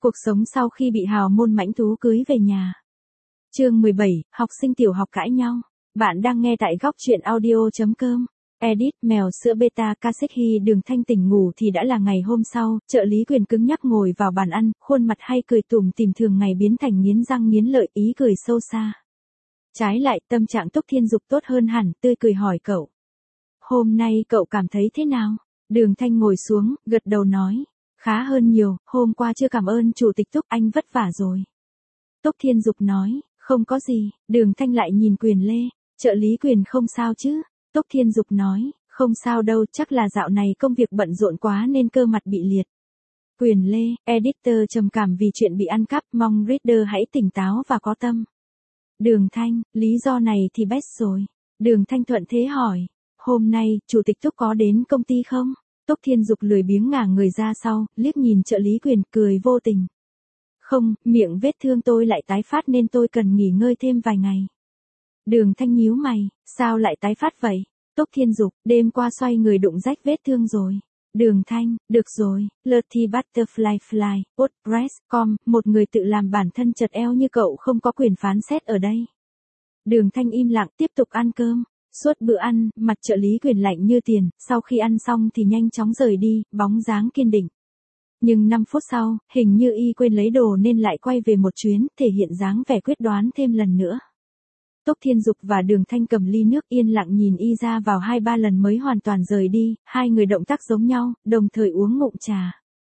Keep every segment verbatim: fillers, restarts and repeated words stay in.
Cuộc sống sau khi bị hào môn mãnh thú cưới về nhà. Chương mười bảy, học sinh tiểu học cãi nhau. Bạn đang nghe tại góc truyện audio chấm com. Edit, mèo sữa beta Kaseki. Đường Thanh tỉnh ngủ thì đã là ngày hôm sau, trợ lý Quyền cứng nhắc ngồi vào bàn ăn, khuôn mặt hay cười tủm tỉm thường ngày biến thành nghiến răng nghiến lợi, ý cười sâu xa. Trái lại, tâm trạng Túc Thiên Dục tốt hơn hẳn, tươi cười hỏi cậu. Hôm nay cậu cảm thấy thế nào? Đường Thanh ngồi xuống, gật đầu nói. Khá hơn nhiều, hôm qua chưa cảm ơn chủ tịch Túc, anh vất vả rồi. Túc Thiên Dục nói, không có gì. Đường Thanh lại nhìn Quyền Lê, trợ lý Quyền không sao chứ? Túc Thiên Dục nói, không sao đâu, chắc là dạo này công việc bận rộn quá nên cơ mặt bị liệt. Quyền Lê, editor trầm cảm vì chuyện bị ăn cắp, mong reader hãy tỉnh táo và có tâm. Đường Thanh, lý do này thì best rồi. Đường Thanh thuận thế hỏi, hôm nay, chủ tịch Túc có đến công ty không? Túc Thiên Dục lười biếng ngả người ra sau, liếc nhìn trợ lý Quyền, cười vô tình. Không, miệng vết thương tôi lại tái phát nên tôi cần nghỉ ngơi thêm vài ngày. Đường Thanh nhíu mày, sao lại tái phát vậy? Túc Thiên Dục, đêm qua xoay người đụng rách vết thương rồi. Đường Thanh, được rồi, Lucky Butterfly Fly, WordPress chấm com, một người tự làm bản thân chật eo như cậu không có quyền phán xét ở đây. Đường Thanh im lặng tiếp tục ăn cơm. Suốt bữa ăn, mặt trợ lý Quyền lạnh như tiền, sau khi ăn xong thì nhanh chóng rời đi, bóng dáng kiên định. Nhưng năm phút sau, hình như y quên lấy đồ nên lại quay về một chuyến, thể hiện dáng vẻ quyết đoán thêm lần nữa. Túc Thiên Dục và Đường Thanh cầm ly nước yên lặng nhìn y ra vào hai ba lần mới hoàn toàn rời đi, hai người động tác giống nhau, đồng thời uống ngụm trà.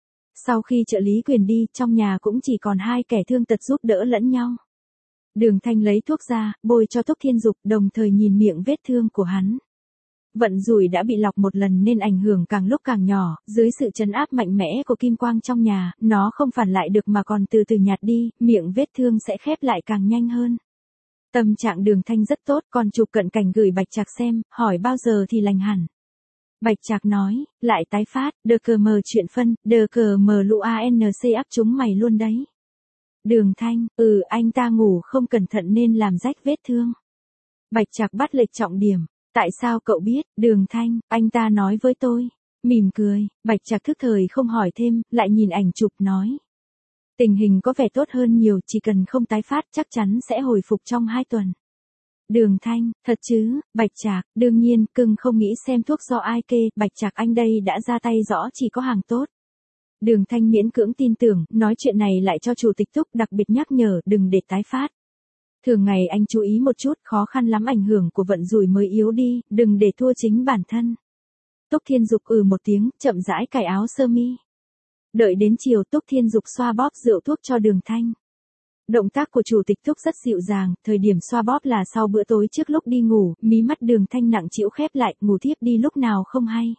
Sau khi trợ lý Quyền đi, trong nhà cũng chỉ còn hai kẻ thương tật giúp đỡ lẫn nhau. Đường Thanh lấy thuốc ra, bôi cho Túc Thiên Dục, đồng thời nhìn miệng vết thương của hắn. Vận rủi đã bị lọc một lần nên ảnh hưởng càng lúc càng nhỏ, dưới sự trấn áp mạnh mẽ của kim quang trong nhà, nó không phản lại được mà còn từ từ nhạt đi, miệng vết thương sẽ khép lại càng nhanh hơn. Tâm trạng Đường Thanh rất tốt, còn chụp cận cảnh gửi Bạch Trạc xem, hỏi bao giờ thì lành hẳn. Bạch Trạc nói, lại tái phát, đờ cờ mờ chuyện phân, đờ cờ mờ lũ anc áp chúng mày luôn đấy. Đường Thanh, ừ anh ta ngủ không cẩn thận nên làm rách vết thương. Bạch Trạc bắt lệch trọng điểm, tại sao cậu biết? Đường Thanh, anh ta nói với tôi. Mỉm cười, Bạch Trạc thức thời không hỏi thêm, lại nhìn ảnh chụp nói. Tình hình có vẻ tốt hơn nhiều, chỉ cần không tái phát chắc chắn sẽ hồi phục trong hai tuần. Đường Thanh, thật chứ? Bạch Trạc, đương nhiên, cưng không nghĩ xem thuốc do ai kê, Bạch Trạc anh đây đã ra tay rõ chỉ có hàng tốt. Đường Thanh miễn cưỡng tin tưởng, nói chuyện này lại cho chủ tịch Túc, đặc biệt nhắc nhở đừng để tái phát. Thường ngày anh chú ý một chút, khó khăn lắm ảnh hưởng của vận rủi mới yếu đi, đừng để thua chính bản thân. Túc Thiên Dục ừ một tiếng, chậm rãi cài áo sơ mi. Đợi đến chiều, Túc Thiên Dục xoa bóp rượu thuốc cho Đường Thanh. Động tác của chủ tịch Túc rất dịu dàng, thời điểm xoa bóp là sau bữa tối trước lúc đi ngủ, mí mắt Đường Thanh nặng trĩu khép lại, ngủ thiếp đi lúc nào không hay.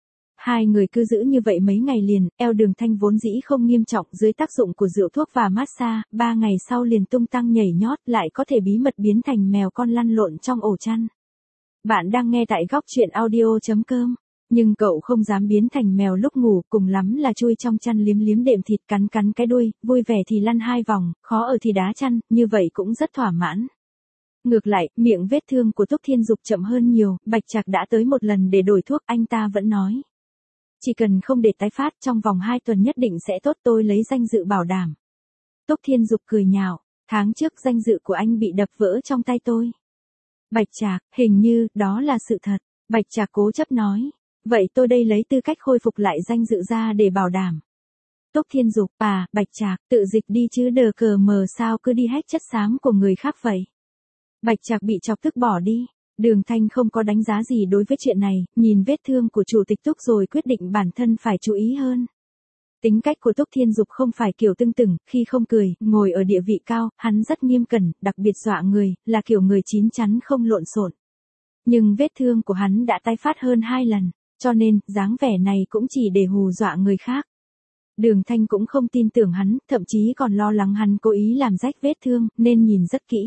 Hai người cứ giữ như vậy mấy ngày liền, eo Đường Thanh vốn dĩ không nghiêm trọng dưới tác dụng của rượu thuốc và massage, ba ngày sau liền tung tăng nhảy nhót, lại có thể bí mật biến thành mèo con lăn lộn trong ổ chăn. Bạn đang nghe tại góc truyện audio chấm com. Nhưng cậu không dám biến thành mèo lúc ngủ, cùng lắm là chui trong chăn liếm liếm đệm thịt, cắn cắn cái đuôi, vui vẻ thì lăn hai vòng, khó ở thì đá chăn, như vậy cũng rất thỏa mãn. Ngược lại, miệng vết thương của Túc Thiên Dục chậm hơn nhiều, Bạch Trạc đã tới một lần để đổi thuốc, anh ta vẫn nói. Chỉ cần không để tái phát, trong vòng hai tuần nhất định sẽ tốt, tôi lấy danh dự bảo đảm. Túc Thiên Dục cười nhạo, tháng trước danh dự của anh bị đập vỡ trong tay tôi. Bạch Trạc, hình như, đó là sự thật. Bạch Trạc cố chấp nói. Vậy tôi đây lấy tư cách khôi phục lại danh dự ra để bảo đảm. Túc Thiên Dục, à, Bạch Trạc, tự dịch đi chứ đờ cờ mờ sao cứ đi hack chất xám của người khác vậy. Bạch Trạc bị chọc tức bỏ đi. Đường Thanh không có đánh giá gì đối với chuyện này, nhìn vết thương của chủ tịch Túc rồi quyết định bản thân phải chú ý hơn. Tính cách của Túc Thiên Dục không phải kiểu tưng tửng, khi không cười, ngồi ở địa vị cao, hắn rất nghiêm cẩn, đặc biệt dọa người, là kiểu người chín chắn không lộn xộn. Nhưng vết thương của hắn đã tái phát hơn hai lần. Cho nên, dáng vẻ này cũng chỉ để hù dọa người khác. Đường Thanh cũng không tin tưởng hắn, thậm chí còn lo lắng hắn cố ý làm rách vết thương, nên nhìn rất kỹ.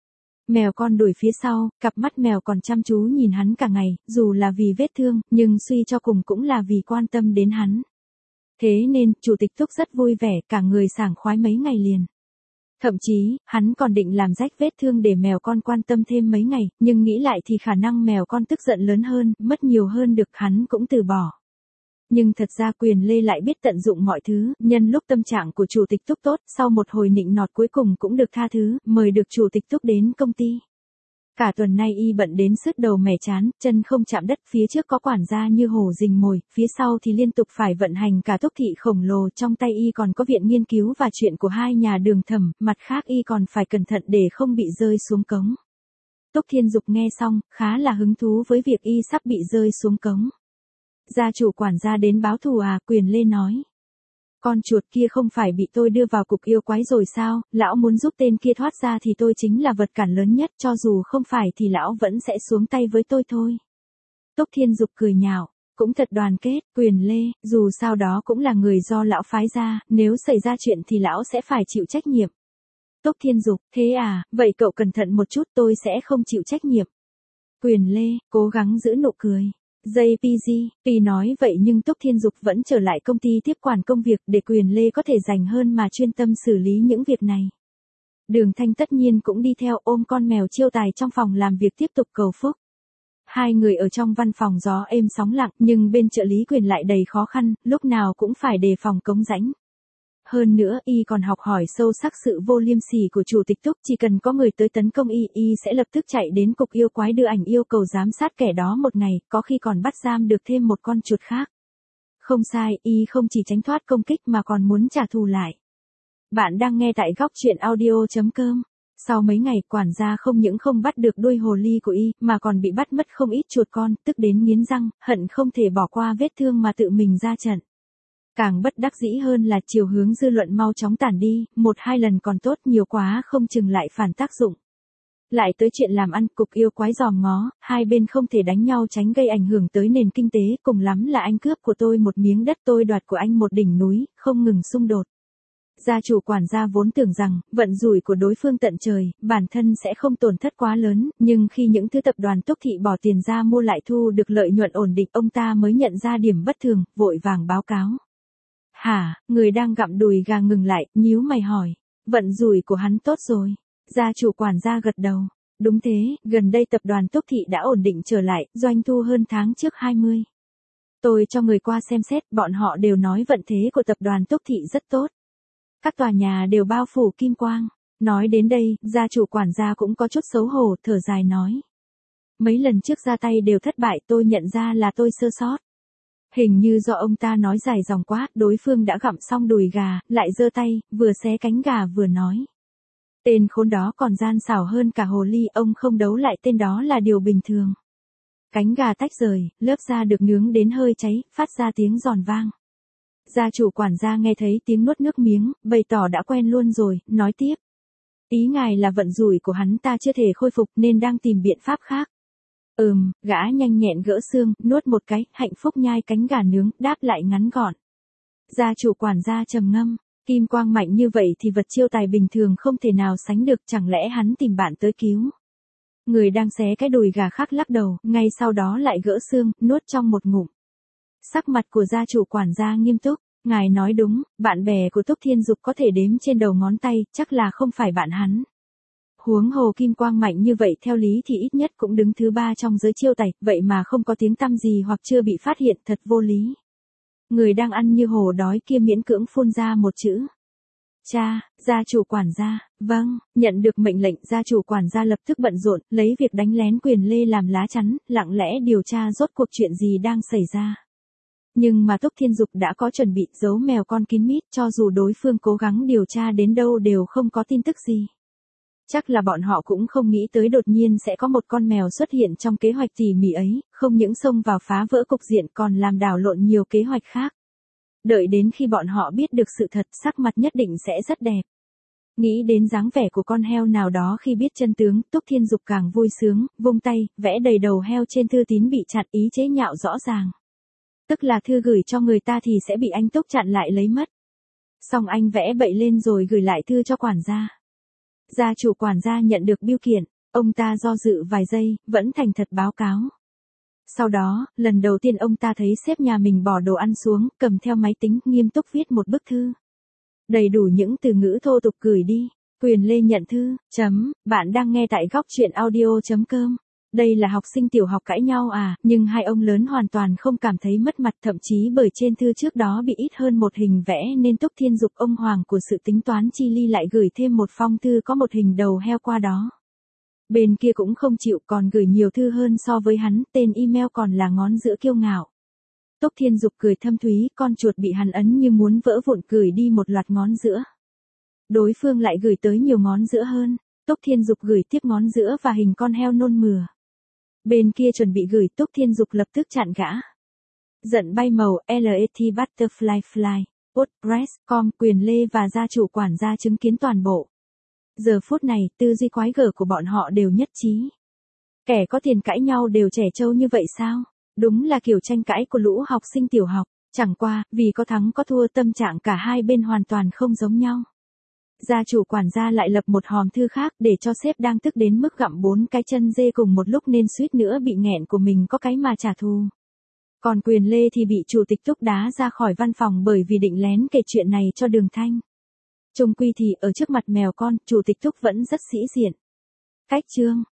Mèo con đuổi phía sau, cặp mắt mèo còn chăm chú nhìn hắn cả ngày, dù là vì vết thương, nhưng suy cho cùng cũng là vì quan tâm đến hắn. Thế nên, chủ tịch Túc rất vui vẻ, cả người sảng khoái mấy ngày liền. Thậm chí, hắn còn định làm rách vết thương để mèo con quan tâm thêm mấy ngày, nhưng nghĩ lại thì khả năng mèo con tức giận lớn hơn, mất nhiều hơn được hắn cũng từ bỏ. Nhưng thật ra Quyền Lê lại biết tận dụng mọi thứ, nhân lúc tâm trạng của chủ tịch Túc tốt, sau một hồi nịnh nọt cuối cùng cũng được tha thứ, mời được chủ tịch Túc đến công ty. Cả tuần nay y bận đến sứt đầu mẻ chán, chân không chạm đất, phía trước có quản gia như hổ rình mồi, phía sau thì liên tục phải vận hành cả Túc thị khổng lồ, trong tay y còn có viện nghiên cứu và chuyện của hai nhà Đường Thẩm, mặt khác y còn phải cẩn thận để không bị rơi xuống cống. Túc Thiên Dục nghe xong, khá là hứng thú với việc y sắp bị rơi xuống cống. Gia chủ quản gia đến báo thù à, Quyền Lê nói. Con chuột kia không phải bị tôi đưa vào cục yêu quái rồi sao, lão muốn giúp tên kia thoát ra thì tôi chính là vật cản lớn nhất, cho dù không phải thì lão vẫn sẽ xuống tay với tôi thôi. Túc Thiên Dục cười nhạo, cũng thật đoàn kết, Quyền Lê, dù sao đó cũng là người do lão phái ra, nếu xảy ra chuyện thì lão sẽ phải chịu trách nhiệm. Túc Thiên Dục, thế à, vậy cậu cẩn thận một chút, tôi sẽ không chịu trách nhiệm. Quyền Lê, cố gắng giữ nụ cười. jê pê giê, tuy nói vậy nhưng Túc Thiên Dục vẫn trở lại công ty tiếp quản công việc để Quyền Lê có thể dành hơn mà chuyên tâm xử lý những việc này. Đường Thanh tất nhiên cũng đi theo, ôm con mèo Chiêu Tài trong phòng làm việc tiếp tục cầu phúc. Hai người ở trong văn phòng gió êm sóng lặng, nhưng bên trợ lý Quyền lại đầy khó khăn, lúc nào cũng phải đề phòng cống rãnh. Hơn nữa, y còn học hỏi sâu sắc sự vô liêm sỉ của chủ tịch Túc, chỉ cần có người tới tấn công y, y sẽ lập tức chạy đến cục yêu quái đưa ảnh yêu cầu giám sát kẻ đó một ngày, có khi còn bắt giam được thêm một con chuột khác. Không sai, y không chỉ tránh thoát công kích mà còn muốn trả thù lại. Bạn đang nghe tại góc truyện audio chấm com. Sau mấy ngày, quản gia không những không bắt được đuôi hồ ly của y, mà còn bị bắt mất không ít chuột con, tức đến nghiến răng, hận không thể bỏ qua vết thương mà tự mình ra trận. Càng bất đắc dĩ hơn là chiều hướng dư luận mau chóng tản đi, một hai lần còn tốt, nhiều quá không chừng lại phản tác dụng. Lại tới chuyện làm ăn, cục yêu quái giòm ngó, hai bên không thể đánh nhau tránh gây ảnh hưởng tới nền kinh tế, cùng lắm là anh cướp của tôi một miếng đất, tôi đoạt của anh một đỉnh núi, không ngừng xung đột. Gia chủ quản gia vốn tưởng rằng, vận rủi của đối phương tận trời, bản thân sẽ không tổn thất quá lớn, nhưng khi những thứ tập đoàn Túc thị bỏ tiền ra mua lại thu được lợi nhuận ổn định, ông ta mới nhận ra điểm bất thường, vội vàng báo cáo. Hả, người đang gặm đùi gà ngừng lại, nhíu mày hỏi. Vận rủi của hắn tốt rồi. Gia chủ quản gia gật đầu. Đúng thế, gần đây tập đoàn Túc thị đã ổn định trở lại, doanh thu hơn tháng trước hai mươi. Tôi cho người qua xem xét, bọn họ đều nói vận thế của tập đoàn Túc thị rất tốt. Các tòa nhà đều bao phủ kim quang. Nói đến đây, gia chủ quản gia cũng có chút xấu hổ, thở dài nói. Mấy lần trước ra tay đều thất bại, tôi nhận ra là tôi sơ sót. Hình như do ông ta nói dài dòng quá, đối phương đã gặm xong đùi gà, lại giơ tay, vừa xé cánh gà vừa nói. Tên khốn đó còn gian xảo hơn cả hồ ly, ông không đấu lại tên đó là điều bình thường. Cánh gà tách rời, lớp da được nướng đến hơi cháy, phát ra tiếng giòn vang. Gia chủ quản gia nghe thấy tiếng nuốt nước miếng, bày tỏ đã quen luôn rồi, nói tiếp. Ý ngài là vận rủi của hắn ta chưa thể khôi phục nên đang tìm biện pháp khác. Ừm, gã nhanh nhẹn gỡ xương, nuốt một cái, hạnh phúc nhai cánh gà nướng, đáp lại ngắn gọn. Gia chủ quản gia trầm ngâm, kim quang mạnh như vậy thì vật Chiêu Tài bình thường không thể nào sánh được, chẳng lẽ hắn tìm bạn tới cứu. Người đang xé cái đùi gà khác lắc đầu, ngay sau đó lại gỡ xương, nuốt trong một ngụm. Sắc mặt của gia chủ quản gia nghiêm túc, ngài nói đúng, bạn bè của Túc Thiên Dục có thể đếm trên đầu ngón tay, chắc là không phải bạn hắn. Huống hồ kim quang mạnh như vậy theo lý thì ít nhất cũng đứng thứ ba trong giới Chiêu Tài, vậy mà không có tiếng tăm gì hoặc chưa bị phát hiện, thật vô lý. Người đang ăn như hổ đói kia miễn cưỡng phun ra một chữ. Cha, gia chủ quản gia, vâng, nhận được mệnh lệnh, gia chủ quản gia lập tức bận rộn, lấy việc đánh lén Quyền Lê làm lá chắn, lặng lẽ điều tra rốt cuộc chuyện gì đang xảy ra. Nhưng mà Túc Thiên Dục đã có chuẩn bị, giấu mèo con kín mít, cho dù đối phương cố gắng điều tra đến đâu đều không có tin tức gì. Chắc là bọn họ cũng không nghĩ tới đột nhiên sẽ có một con mèo xuất hiện trong kế hoạch tỉ mỉ ấy, không những xông vào phá vỡ cục diện còn làm đảo lộn nhiều kế hoạch khác. Đợi đến khi bọn họ biết được sự thật, sắc mặt nhất định sẽ rất đẹp. Nghĩ đến dáng vẻ của con heo nào đó khi biết chân tướng, Túc Thiên Dục càng vui sướng, vung tay, vẽ đầy đầu heo trên thư tín bị chặn, ý chế nhạo rõ ràng. Tức là thư gửi cho người ta thì sẽ bị anh Túc chặn lại lấy mất. Xong anh vẽ bậy lên rồi gửi lại thư cho quản gia. Gia chủ quản gia nhận được bưu kiện, ông ta do dự vài giây, vẫn thành thật báo cáo. Sau đó, lần đầu tiên ông ta thấy sếp nhà mình bỏ đồ ăn xuống, cầm theo máy tính, nghiêm túc viết một bức thư. Đầy đủ những từ ngữ thô tục gửi đi. Quyền Lê nhận thư, chấm, bạn đang nghe tại góc truyện audio chấm com. Đây là học sinh tiểu học cãi nhau à, nhưng hai ông lớn hoàn toàn không cảm thấy mất mặt, thậm chí bởi trên thư trước đó bị ít hơn một hình vẽ nên Túc Thiên Dục ông hoàng của sự tính toán chi ly lại gửi thêm một phong thư có một hình đầu heo qua đó. Bên kia cũng không chịu, còn gửi nhiều thư hơn so với hắn, tên email còn là ngón giữa kiêu ngạo. Túc Thiên Dục cười thâm thúy, con chuột bị hắn ấn như muốn vỡ vụn, gửi đi một loạt ngón giữa. Đối phương lại gửi tới nhiều ngón giữa hơn. Túc Thiên Dục gửi tiếp ngón giữa và hình con heo nôn mửa. Bên kia chuẩn bị gửi, Túc Thiên Dục lập tức chặn gã. Giận bay màu, lát butterfly fly, WordPress chấm com, Quyền Lê và gia chủ quản gia chứng kiến toàn bộ. Giờ phút này, tư duy quái gở của bọn họ đều nhất trí. Kẻ có tiền cãi nhau đều trẻ trâu như vậy sao? Đúng là kiểu tranh cãi của lũ học sinh tiểu học, chẳng qua, vì có thắng có thua tâm trạng cả hai bên hoàn toàn không giống nhau. Gia chủ quản gia lại lập một hòm thư khác để cho sếp đang tức đến mức gặm bốn cái chân dê cùng một lúc nên suýt nữa bị nghẹn của mình có cái mà trả thù. Còn Quyền Lê thì bị chủ tịch Túc đá ra khỏi văn phòng bởi vì định lén kể chuyện này cho Đường Thanh. Chung quy thì ở trước mặt mèo con, chủ tịch Túc vẫn rất sĩ diện. Cách chương